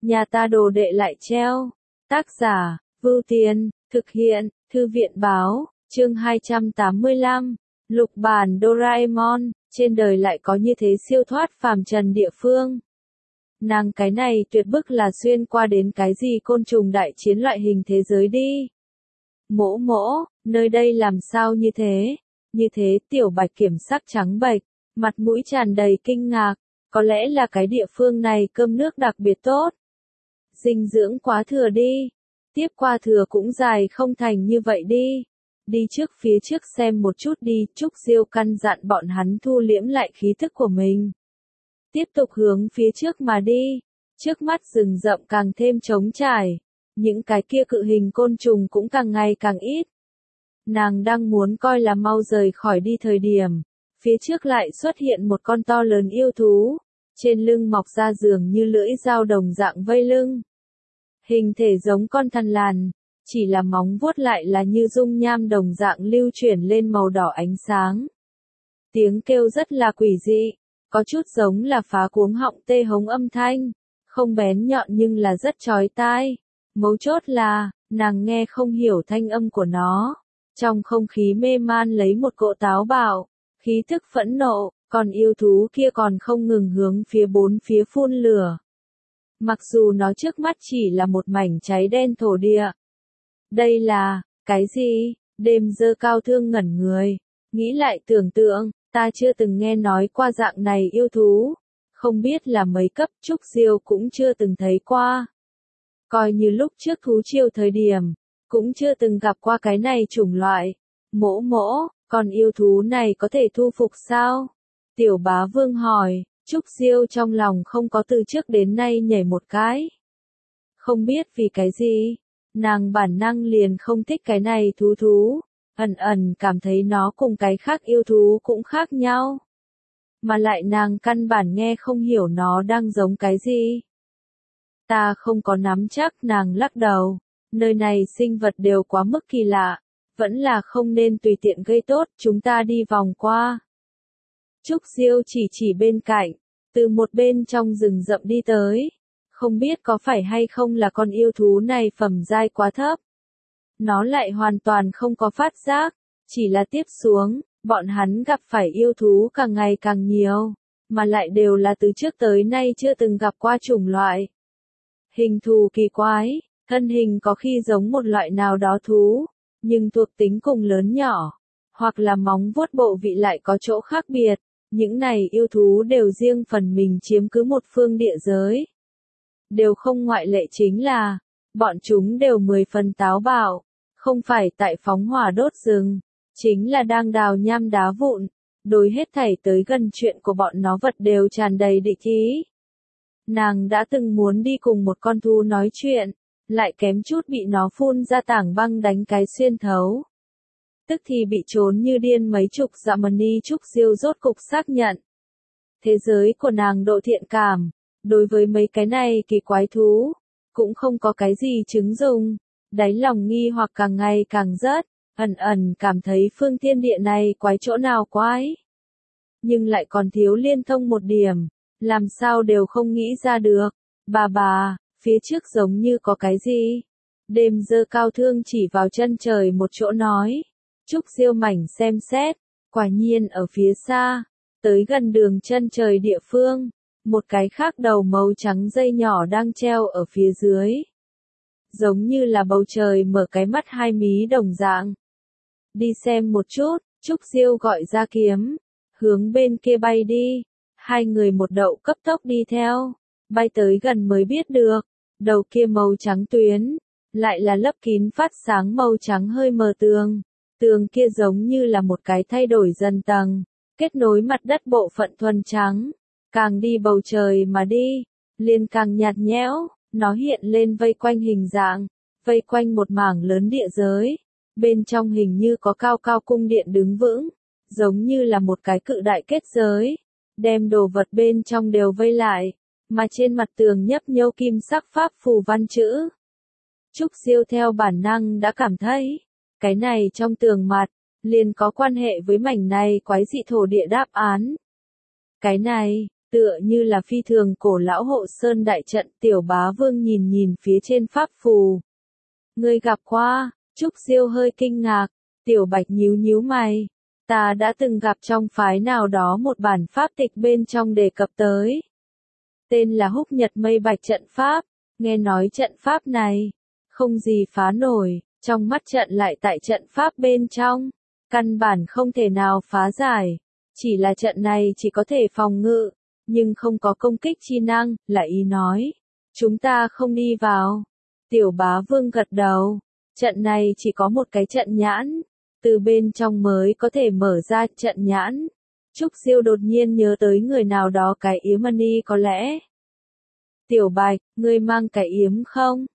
nhà ta đồ đệ lại treo. Tác giả, Vưu Tiên, thực hiện, Thư viện báo, chương 285, Lục bản Doraemon, trên đời lại có như thế siêu thoát phàm trần địa phương. Nàng cái này tuyệt bức là xuyên qua đến cái gì côn trùng đại chiến loại hình thế giới đi. Mỗ mỗ, nơi đây làm sao như thế? Như thế Tiểu Bạch Kiểm sắc trắng bệch, mặt mũi tràn đầy kinh ngạc, có lẽ là cái địa phương này cơm nước đặc biệt tốt. Dinh dưỡng quá thừa đi, tiếp qua thừa cũng dài không thành như vậy đi. Đi phía trước xem một chút đi, Trúc Diêu căn dặn bọn hắn thu liễm lại khí thức của mình. Tiếp tục hướng phía trước mà đi, trước mắt rừng rậm càng thêm trống trải, những cái kia cự hình côn trùng cũng càng ngày càng ít. Nàng đang muốn coi là mau rời khỏi đi thời điểm, phía trước lại xuất hiện một con to lớn yêu thú, trên lưng mọc ra dường như lưỡi dao đồng dạng vây lưng. Hình thể giống con thằn lằn, chỉ là móng vuốt lại là như dung nham đồng dạng lưu chuyển lên màu đỏ ánh sáng. Tiếng kêu rất là quỷ dị, có chút giống là phá cuống họng tê hống âm thanh, không bén nhọn nhưng là rất chói tai. Mấu chốt là, nàng nghe không hiểu thanh âm của nó. Trong không khí mê man lấy một cỗ táo bạo, khí thức phẫn nộ, còn yêu thú kia còn không ngừng hướng phía bốn phía phun lửa. Mặc dù nó trước mắt chỉ là một mảnh cháy đen thổ địa. Đây là, cái gì? Đêm Dơ Cao Thương ngẩn người, nghĩ lại tưởng tượng, ta chưa từng nghe nói qua dạng này yêu thú, không biết là mấy cấp, Trúc Diêu cũng chưa từng thấy qua. Coi như lúc trước thú triều thời điểm, cũng chưa từng gặp qua cái này chủng loại. Mỗ mỗ, còn yêu thú này có thể thu phục sao? Tiểu Bá Vương hỏi, Trúc Diêu trong lòng không có từ trước đến nay nhảy một cái. Không biết vì cái gì, nàng bản năng liền không thích cái này thú, ẩn ẩn cảm thấy nó cùng cái khác yêu thú cũng khác nhau. Mà lại nàng căn bản nghe không hiểu nó đang giống cái gì. Ta không có nắm chắc, nàng lắc đầu, nơi này sinh vật đều quá mức kỳ lạ, vẫn là không nên tùy tiện gây tốt, chúng ta đi vòng qua. Trúc Diêu chỉ bên cạnh, từ một bên trong rừng rậm đi tới, không biết có phải hay không là con yêu thú này phẩm giai quá thấp. Nó lại hoàn toàn không có phát giác, chỉ là tiếp xuống, bọn hắn gặp phải yêu thú càng ngày càng nhiều, mà lại đều là từ trước tới nay chưa từng gặp qua chủng loại. Hình thù kỳ quái, thân hình có khi giống một loại nào đó thú, nhưng thuộc tính cùng lớn nhỏ, hoặc là móng vuốt bộ vị lại có chỗ khác biệt. Những này yêu thú đều riêng phần mình chiếm cứ một phương địa giới. Đều không ngoại lệ chính là, bọn chúng đều 10 phần táo bạo, không phải tại phóng hỏa đốt rừng, chính là đang đào nham đá vụn, đối hết thảy tới gần chuyện của bọn nó vật đều tràn đầy địch ý. Nàng đã từng muốn đi cùng một con thú nói chuyện, lại kém chút bị nó phun ra tảng băng đánh cái xuyên thấu. Tức thì bị trốn như điên mấy chục dặm mà ni. Trúc Diêu rốt cục xác nhận. Thế giới của nàng độ thiện cảm, đối với mấy cái này kỳ quái thú, cũng không có cái gì chứng dùng, đáy lòng nghi hoặc càng ngày càng rớt, ẩn ẩn cảm thấy phương thiên địa này quái chỗ nào quái. Nhưng lại còn thiếu liên thông một điểm, làm sao đều không nghĩ ra được. Bà, phía trước giống như có cái gì? Đêm Dơ Cao Thương chỉ vào chân trời một chỗ nói. Trúc Diêu mảnh xem xét, quả nhiên ở phía xa, tới gần đường chân trời địa phương, một cái khác đầu màu trắng dây nhỏ đang treo ở phía dưới. Giống như là bầu trời mở cái mắt hai mí đồng dạng. Đi xem một chút, Trúc Diêu gọi ra kiếm, hướng bên kia bay đi. Hai người một đậu cấp tốc đi theo, bay tới gần mới biết được, đầu kia màu trắng tuyến, lại là lấp kín phát sáng màu trắng hơi mờ tường. Tường kia giống như là một cái thay đổi dần tầng, kết nối mặt đất bộ phận thuần trắng. Càng đi bầu trời mà đi, liền càng nhạt nhẽo, nó hiện lên vây quanh hình dạng, vây quanh một mảng lớn địa giới. Bên trong hình như có cao cao cung điện đứng vững, giống như là một cái cự đại kết giới, đem đồ vật bên trong đều vây lại, mà trên mặt tường nhấp nhô kim sắc pháp phù văn chữ. Trúc Diêu theo bản năng đã cảm thấy, cái này trong tường mặt, liền có quan hệ với mảnh này quái dị thổ địa đáp án. Cái này, tựa như là phi thường cổ lão hộ sơn đại trận. Tiểu bá vương nhìn nhìn phía trên pháp phù. Ngươi gặp qua, Trúc Diêu hơi kinh ngạc, Tiểu Bạch nhíu nhíu mày. Ta đã từng gặp trong phái nào đó một bản pháp tịch bên trong đề cập tới. Tên là Húc Nhật Mây Bạch trận pháp, nghe nói trận pháp này, không gì phá nổi, trong mắt trận lại tại trận pháp bên trong, căn bản không thể nào phá giải, chỉ là trận này chỉ có thể phòng ngự, nhưng không có công kích chi năng, là ý nói. Chúng ta không đi vào. Tiểu bá vương gật đầu, trận này chỉ có một cái trận nhãn, từ bên trong mới có thể mở ra trận nhãn. Trúc Diêu đột nhiên nhớ tới người nào đó cái yếm mani có lẽ. Tiểu Bạch, ngươi mang cái yếm không?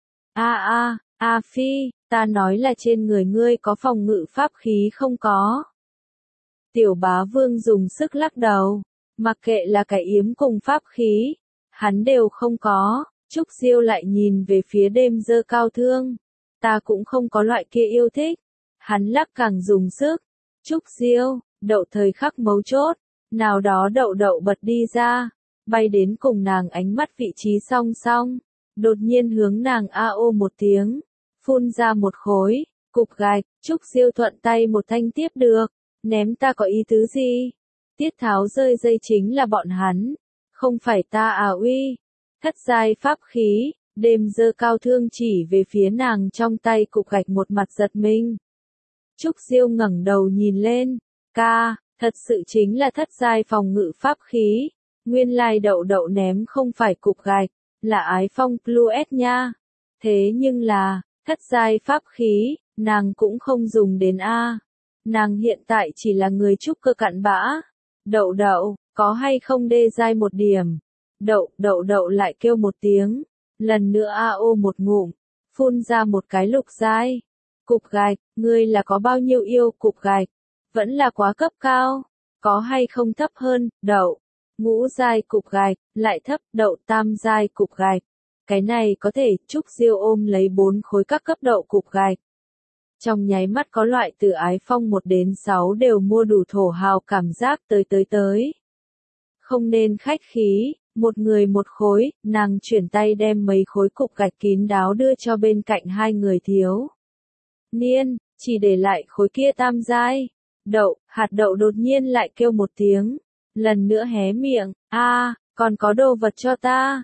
Phi, ta nói là trên người ngươi có phòng ngự pháp khí không có. Tiểu bá vương dùng sức lắc đầu, mặc kệ là cái yếm cùng pháp khí, hắn đều không có. Trúc Diêu lại nhìn về phía đêm dơ cao thương. Ta cũng không có loại kia yêu thích. Hắn lắc càng dùng sức. Trúc Diêu, đậu thời khắc mấu chốt. Nào đó đậu đậu bật đi ra. Bay đến cùng nàng ánh mắt vị trí song song. Đột nhiên hướng nàng a-ô một tiếng. Phun ra một khối. Cục gạch. Trúc Diêu thuận tay một thanh tiếp được. Ném ta có ý tứ gì? Tiết Tháo rơi dây chính là bọn hắn. Không phải ta à uy. Thất giai pháp khí, đêm dơ cao thương chỉ về phía nàng trong tay cục gạch một mặt giật mình. Trúc Diêu ngẩng đầu nhìn lên, ca, thật sự chính là thất giai phòng ngự pháp khí. Nguyên lai đậu đậu ném không phải cục gạch, là ái phong Plus nha. Thế nhưng là, thất giai pháp khí, nàng cũng không dùng đến A. Nàng hiện tại chỉ là người trúc cơ cặn bã. Đậu đậu, có hay không đê giai một điểm? Đậu đậu lại kêu một tiếng, lần nữa a-ô một ngụm, phun ra một cái lục giai. Cục gạch, ngươi là có bao nhiêu yêu cục gạch? Vẫn là quá cấp cao, có hay không thấp hơn? Đậu, ngũ giai cục gạch, lại thấp. Đậu tam giai cục gạch. Cái này có thể. Trúc Diêu ôm lấy 4 khối các cấp đậu cục gạch. Trong nháy mắt có loại từ ái phong 1 đến 6 đều mua đủ thổ hào cảm giác tới. Không nên khách khí. Một người một khối, nàng chuyển tay đem mấy khối cục gạch kín đáo đưa cho bên cạnh hai người thiếu niên, chỉ để lại khối kia tam giai. Hạt đậu đột nhiên lại kêu một tiếng, lần nữa hé miệng, còn có đồ vật cho ta.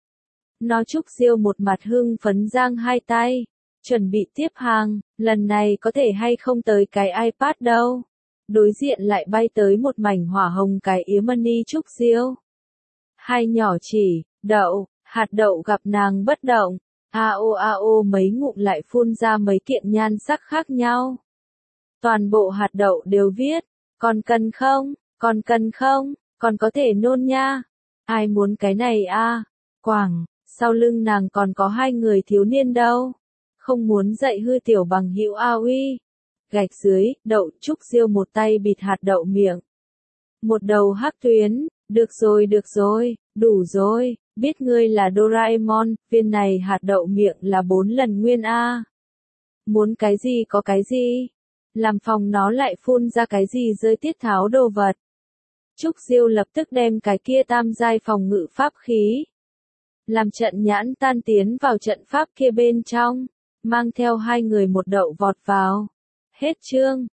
Nó Trúc Diêu một mặt hưng phấn giang hai tay, chuẩn bị tiếp hàng, lần này có thể hay không tới cái iPad đâu. Đối diện lại bay tới một mảnh hỏa hồng cái yếm mani Trúc Diêu. Hai nhỏ chỉ, hạt đậu gặp nàng bất động, ao mấy ngụm lại phun ra mấy kiện nhan sắc khác nhau. Toàn bộ hạt đậu đều viết, còn cần không, còn có thể nôn nha. Ai muốn cái này a? Quảng, sau lưng nàng còn có 2 người thiếu niên đâu. Không muốn dạy hư tiểu bằng hữu a uy. Gạch dưới, đậu. Trúc Diêu một tay bịt hạt đậu miệng. Một đầu hắc tuyến. Được rồi, đủ rồi, biết ngươi là Doraemon, viên này hạt đậu miệng là 4 lần nguyên A. Muốn cái gì có cái gì? Làm phòng nó lại phun ra cái gì rơi Tiết Tháo đồ vật. Trúc Diêu lập tức đem cái kia tam giai phòng ngự pháp khí. Làm trận nhãn tan tiến vào trận pháp kia bên trong, mang theo 2 người một đậu vọt vào. Hết chương.